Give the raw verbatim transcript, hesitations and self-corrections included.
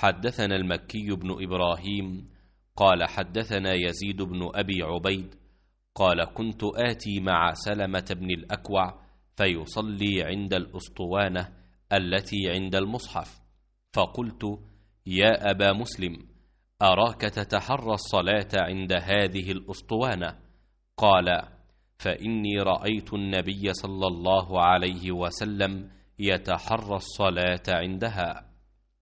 حدثنا المكي بن إبراهيم قال حدثنا يزيد بن أبي عبيد قال كنت آتي مع سلمة بن الأكوع فيصلي عند الأسطوانة التي عند المصحف، فقلت: يا أبا مسلم، أراك تتحرى الصلاة عند هذه الأسطوانة. قال: فإني رأيت النبي صلى الله عليه وسلم يتحرى الصلاة عندها.